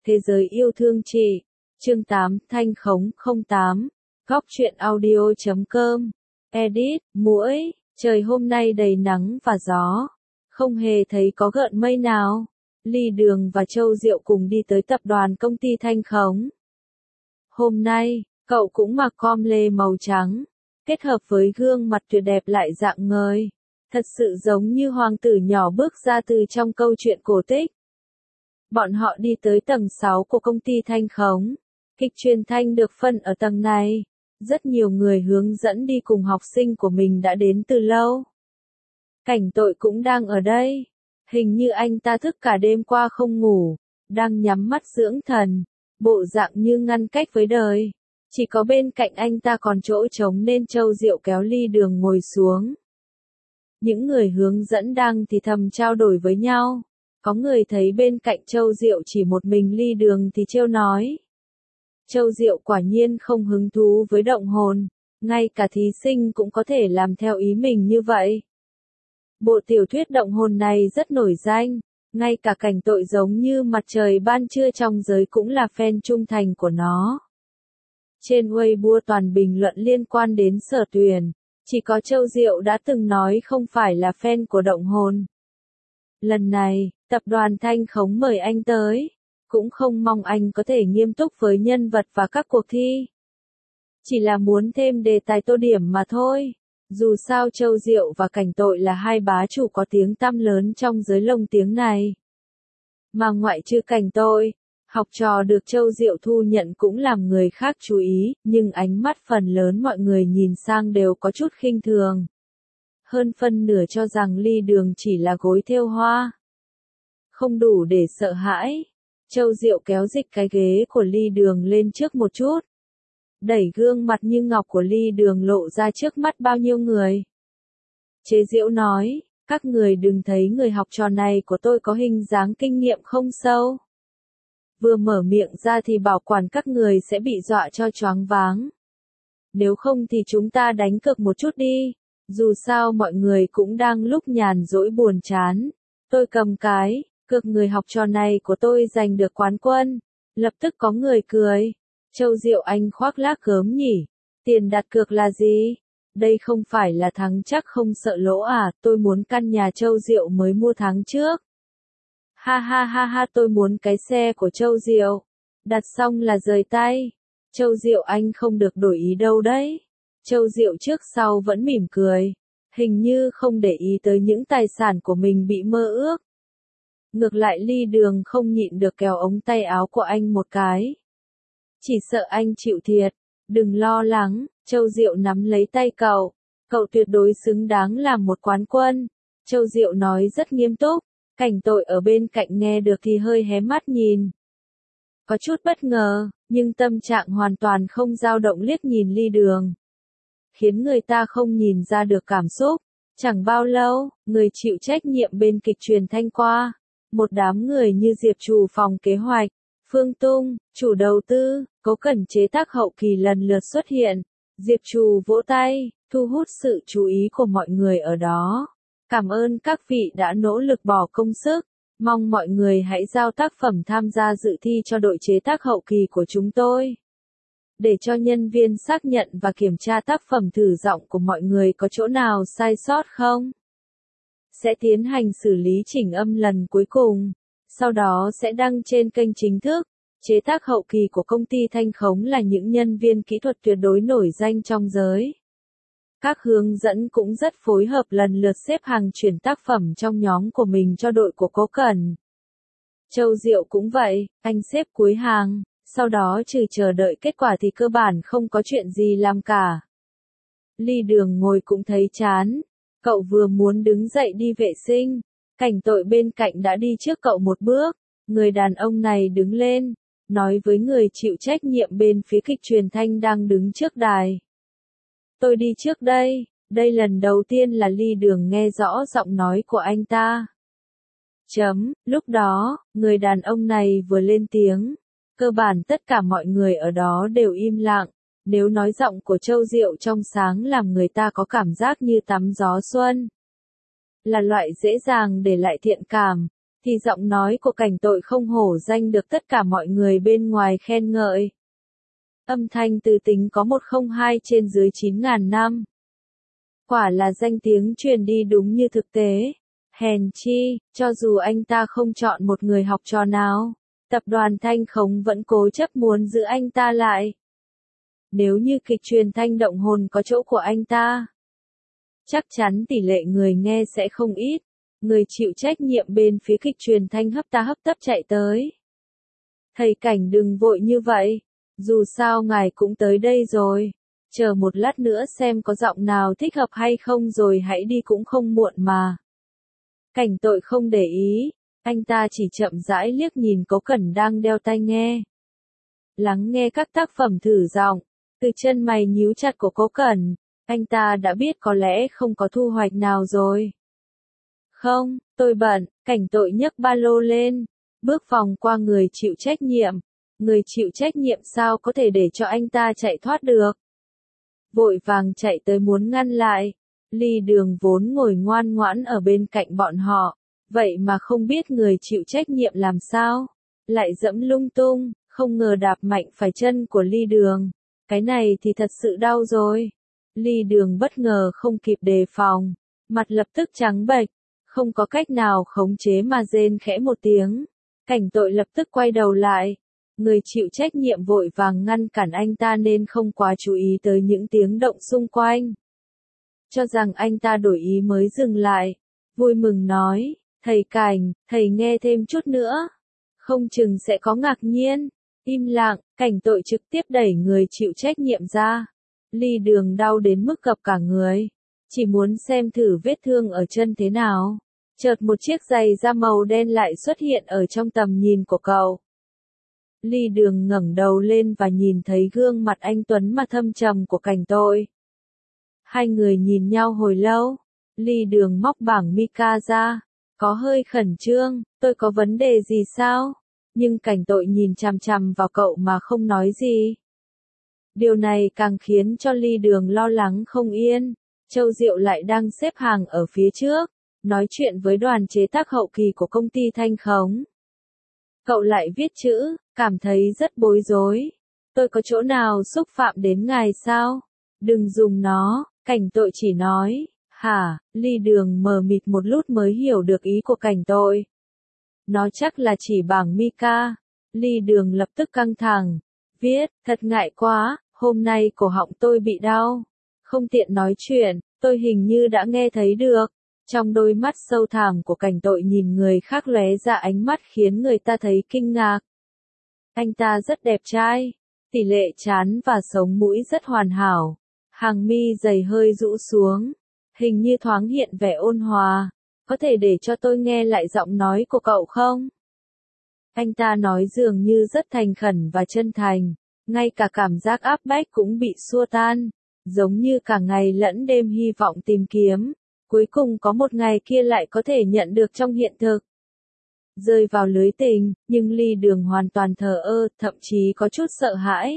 Thế giới yêu thương chị. Chương 8, Thanh Khống 08. Góc truyện audio.com. Edit, muỗi, trời hôm nay đầy nắng và gió. Không hề thấy có gợn mây nào. Ly Đường và Châu Diệu cùng đi tới tập đoàn công ty Thanh Khống. Hôm nay, cậu cũng mặc com lê màu trắng, kết hợp với gương mặt tuyệt đẹp lại rạng ngời. Thật sự giống như hoàng tử nhỏ bước ra từ trong câu chuyện cổ tích. Bọn họ đi tới tầng 6 của công ty Thanh Khống. Kịch truyền thanh được phân ở tầng này. Rất nhiều người hướng dẫn đi cùng học sinh của mình đã đến từ lâu. Cảnh Tội cũng đang ở đây. Hình như anh ta thức cả đêm qua không ngủ, đang nhắm mắt dưỡng thần, bộ dạng như ngăn cách với đời. Chỉ có bên cạnh anh ta còn chỗ trống nên Châu Diệu kéo Ly Đường ngồi xuống. Những người hướng dẫn đang thì thầm trao đổi với nhau. Có người thấy bên cạnh Châu Diệu chỉ một mình Ly Đường thì trêu nói. Châu Diệu quả nhiên không hứng thú với động hồn, ngay cả thí sinh cũng có thể làm theo ý mình như vậy. Bộ tiểu thuyết động hồn này rất nổi danh, ngay cả Cảnh Tội giống như mặt trời ban trưa trong giới cũng là fan trung thành của nó. Trên Weibo toàn bình luận liên quan đến Sở Tuyền, chỉ có Châu Diệu đã từng nói không phải là fan của động hồn. Lần này, tập đoàn Thanh Khống mời anh tới, cũng không mong anh có thể nghiêm túc với nhân vật và các cuộc thi. Chỉ là muốn thêm đề tài tô điểm mà thôi. Dù sao Châu Diệu và Cảnh Tội là hai bá chủ có tiếng tăm lớn trong giới lồng tiếng này. Mà ngoại trừ Cảnh Tội, học trò được Châu Diệu thu nhận cũng làm người khác chú ý, nhưng ánh mắt phần lớn mọi người nhìn sang đều có chút khinh thường. Hơn phân nửa cho rằng Ly Đường chỉ là gối thêu hoa. Không đủ để sợ hãi. Châu Diệu kéo dịch cái ghế của Ly Đường lên trước một chút. Đẩy gương mặt như ngọc của Ly Đường lộ ra trước mắt bao nhiêu người. Chế giễu nói, các người đừng thấy người học trò này của tôi có hình dáng kinh nghiệm không sâu. Vừa mở miệng ra thì bảo quản các người sẽ bị dọa cho choáng váng. Nếu không thì chúng ta đánh cược một chút đi, dù sao mọi người cũng đang lúc nhàn rỗi buồn chán. Tôi cầm cái, cược người học trò này của tôi giành được quán quân. Lập tức có người cười. Châu Diệu anh khoác lác gớm nhỉ, tiền đặt cược là gì? Đây không phải là thắng chắc không sợ lỗ à, tôi muốn căn nhà Châu Diệu mới mua tháng trước. Ha ha ha ha, tôi muốn cái xe của Châu Diệu. Đặt xong là rời tay. Châu Diệu anh không được đổi ý đâu đấy. Châu Diệu trước sau vẫn mỉm cười, hình như không để ý tới những tài sản của mình bị mơ ước. Ngược lại Ly Đường không nhịn được kéo ống tay áo của anh một cái. Chỉ sợ anh chịu thiệt, đừng lo lắng, Châu Diệu nắm lấy tay cậu tuyệt đối xứng đáng làm một quán quân. Châu Diệu nói rất nghiêm túc, Cảnh Tội ở bên cạnh nghe được thì hơi hé mắt nhìn. Có chút bất ngờ, nhưng tâm trạng hoàn toàn không dao động liếc nhìn Ly Đường. Khiến người ta không nhìn ra được cảm xúc. Chẳng bao lâu, người chịu trách nhiệm bên kịch truyền thanh qua. Một đám người như Diệp Trù phòng kế hoạch, Phương Tung, chủ đầu tư, Cố Cẩn chế tác hậu kỳ lần lượt xuất hiện. Diệp Trù vỗ tay, thu hút sự chú ý của mọi người ở đó. Cảm ơn các vị đã nỗ lực bỏ công sức. Mong mọi người hãy giao tác phẩm tham gia dự thi cho đội chế tác hậu kỳ của chúng tôi. Để cho nhân viên xác nhận và kiểm tra tác phẩm thử giọng của mọi người có chỗ nào sai sót không. Sẽ tiến hành xử lý chỉnh âm lần cuối cùng. Sau đó sẽ đăng trên kênh chính thức. Chế tác hậu kỳ của công ty Thanh Khống là những nhân viên kỹ thuật tuyệt đối nổi danh trong giới. Các hướng dẫn cũng rất phối hợp lần lượt xếp hàng chuyển tác phẩm trong nhóm của mình cho đội của Cố Cẩn. Châu Diệu cũng vậy, anh xếp cuối hàng, sau đó trừ chờ đợi kết quả thì cơ bản không có chuyện gì làm cả. Ly Đường ngồi cũng thấy chán, cậu vừa muốn đứng dậy đi vệ sinh, Cảnh Tội bên cạnh đã đi trước cậu một bước, người đàn ông này đứng lên, nói với người chịu trách nhiệm bên phía kịch truyền thanh đang đứng trước đài. Tôi đi trước đây, lần đầu tiên là Ly Đường nghe rõ giọng nói của anh ta. Lúc đó, người đàn ông này vừa lên tiếng, cơ bản tất cả mọi người ở đó đều im lặng, nếu nói giọng của Châu Diệu trong sáng làm người ta có cảm giác như tắm gió xuân. Là loại dễ dàng để lại thiện cảm, thì giọng nói của Cảnh Tội không hổ danh được tất cả mọi người bên ngoài khen ngợi. Âm thanh từ tính có 102 trên dưới 9.000 năm. Quả là danh tiếng truyền đi đúng như thực tế. Hèn chi, cho dù anh ta không chọn một người học trò nào, tập đoàn Thanh Khống vẫn cố chấp muốn giữ anh ta lại. Nếu như kịch truyền Thanh Động Hồn có chỗ của anh ta, chắc chắn tỷ lệ người nghe sẽ không ít. Người chịu trách nhiệm bên phía kịch truyền Thanh hấp ta hấp tấp chạy tới. Thầy Cảnh đừng vội như vậy, dù sao ngài cũng tới đây rồi. Chờ một lát nữa xem có giọng nào thích hợp hay không rồi hãy đi cũng không muộn mà. Cảnh Tội không để ý, anh ta chỉ chậm rãi liếc nhìn Cố Cẩn đang đeo tai nghe. Lắng nghe các tác phẩm thử giọng, từ chân mày nhíu chặt của Cố Cẩn, anh ta đã biết có lẽ không có thu hoạch nào rồi. Không, tôi bận, Cảnh Tội nhấc ba lô lên, bước vòng qua người chịu trách nhiệm. Người chịu trách nhiệm sao có thể để cho anh ta chạy thoát được. Vội vàng chạy tới muốn ngăn lại. Ly Đường vốn ngồi ngoan ngoãn ở bên cạnh bọn họ, vậy mà không biết người chịu trách nhiệm làm sao, lại dẫm lung tung, không ngờ đạp mạnh phải chân của Ly Đường. Cái này thì thật sự đau rồi. Ly Đường bất ngờ không kịp đề phòng, mặt lập tức trắng bệch, không có cách nào khống chế mà rên khẽ một tiếng. Cảnh Tội lập tức quay đầu lại. Người chịu trách nhiệm vội vàng ngăn cản anh ta nên không quá chú ý tới những tiếng động xung quanh. Cho rằng anh ta đổi ý mới dừng lại. Vui mừng nói, thầy Cảnh, thầy nghe thêm chút nữa. Không chừng sẽ có ngạc nhiên. Im lặng, Cảnh Tội trực tiếp đẩy người chịu trách nhiệm ra. Ly Đường đau đến mức gập cả người. Chỉ muốn xem thử vết thương ở chân thế nào. Chợt một chiếc giày da màu đen lại xuất hiện ở trong tầm nhìn của cậu. Ly Đường ngẩng đầu lên và nhìn thấy gương mặt anh tuấn mà thâm trầm của Cảnh Tội. Hai người nhìn nhau hồi lâu. Ly Đường móc bảng mica ra. Có hơi khẩn trương, tôi có vấn đề gì sao? Nhưng Cảnh Tội nhìn chằm chằm vào cậu mà không nói gì. Điều này càng khiến cho Ly Đường lo lắng không yên. Châu Diệu lại đang xếp hàng ở phía trước, nói chuyện với đoàn chế tác hậu kỳ của công ty Thanh Khống. Cậu lại viết chữ, cảm thấy rất bối rối. Tôi có chỗ nào xúc phạm đến ngài sao? Đừng dùng nó, Cảnh Tội chỉ nói. Hả? Ly Đường mờ mịt một lúc mới hiểu được ý của Cảnh Tội. Nó chắc là chỉ bảng mica. Ly Đường lập tức căng thẳng. Viết, thật ngại quá, hôm nay cổ họng tôi bị đau. Không tiện nói chuyện, tôi hình như đã nghe thấy được. Trong đôi mắt sâu thẳm của Cảnh Tội nhìn người khác lóe ra ánh mắt khiến người ta thấy kinh ngạc. Anh ta rất đẹp trai, tỷ lệ trán và sống mũi rất hoàn hảo, hàng mi dày hơi rũ xuống, hình như thoáng hiện vẻ ôn hòa. Có thể để cho tôi nghe lại giọng nói của cậu không? Anh ta nói dường như rất thành khẩn và chân thành, ngay cả cảm giác áp bách cũng bị xua tan, giống như cả ngày lẫn đêm hy vọng tìm kiếm. Cuối cùng có một ngày kia lại có thể nhận được trong hiện thực. Rơi vào lưới tình, nhưng Ly Đường hoàn toàn thờ ơ, thậm chí có chút sợ hãi.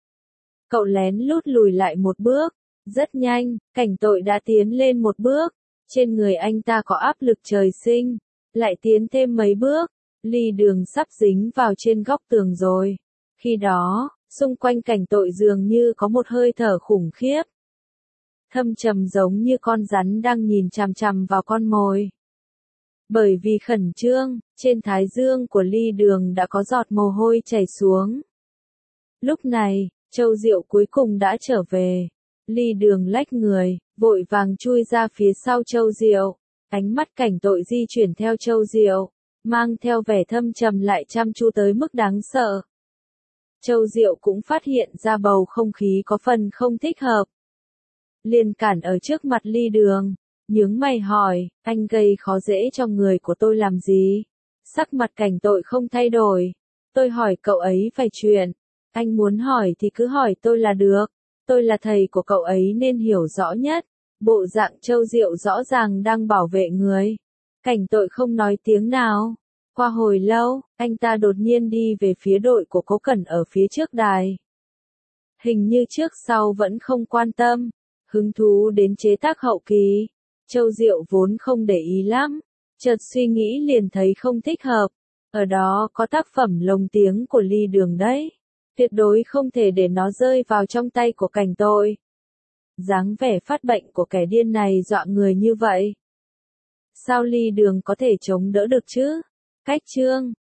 Cậu lén lút lùi lại một bước. Rất nhanh, Cảnh Tội đã tiến lên một bước. Trên người anh ta có áp lực trời sinh. Lại tiến thêm mấy bước. Ly Đường sắp dính vào trên góc tường rồi. Khi đó, xung quanh Cảnh Tội dường như có một hơi thở khủng khiếp. Thâm trầm giống như con rắn đang nhìn chằm chằm vào con mồi. Bởi vì khẩn trương, trên thái dương của Ly Đường đã có giọt mồ hôi chảy xuống. Lúc này, Châu Diệu cuối cùng đã trở về. Ly Đường lách người, vội vàng chui ra phía sau Châu Diệu. Ánh mắt Cảnh Tội di chuyển theo Châu Diệu, mang theo vẻ thâm trầm lại chăm chú tới mức đáng sợ. Châu Diệu cũng phát hiện ra bầu không khí có phần không thích hợp. Liền cản ở trước mặt Ly Đường, nhướng mày hỏi, anh gây khó dễ cho người của tôi làm gì? Sắc mặt Cảnh Tội không thay đổi. Tôi hỏi cậu ấy vài chuyện. Anh muốn hỏi thì cứ hỏi tôi là được. Tôi là thầy của cậu ấy nên hiểu rõ nhất. Bộ dạng Châu Diệu rõ ràng đang bảo vệ người. Cảnh Tội không nói tiếng nào. Qua hồi lâu, anh ta đột nhiên đi về phía đội của Cố Cẩn ở phía trước đài. Hình như trước sau vẫn không quan tâm. Hứng thú đến chế tác hậu kỳ. Châu Diệu vốn không để ý lắm. Chợt suy nghĩ liền thấy không thích hợp. Ở đó có tác phẩm lồng tiếng của Ly Đường đấy. Tuyệt đối không thể để nó rơi vào trong tay của Cảnh Tội. Dáng vẻ phát bệnh của kẻ điên này dọa người như vậy. Sao Ly Đường có thể chống đỡ được chứ? Cách chương